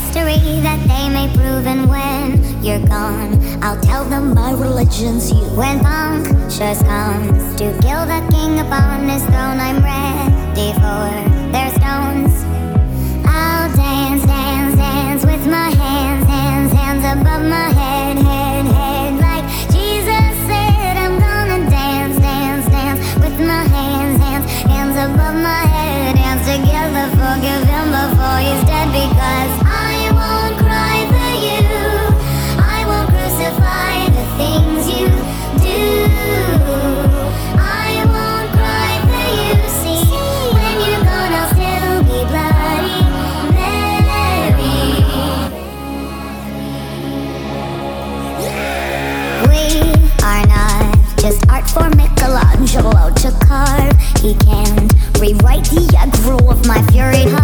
history that they may prove. And when you're gone, I'll tell them my religion's you. When punctures comes to kill the king upon his throne, I'm ready for their stones. I'll dance, dance, dance with my hands, hands, hands above my head, head, head. Like Jesus said, I'm gonna dance, dance, dance with my hands, hands, hands above my head. Dance together, forgive him before he's dead. Because I won't cry for you, I won't crucify the things you do. I won't cry for you, see, when you're gone I'll still be bloody Mary. We are not just art for Michelangelo to carve. He can't rewrite the aggro of my fury heart.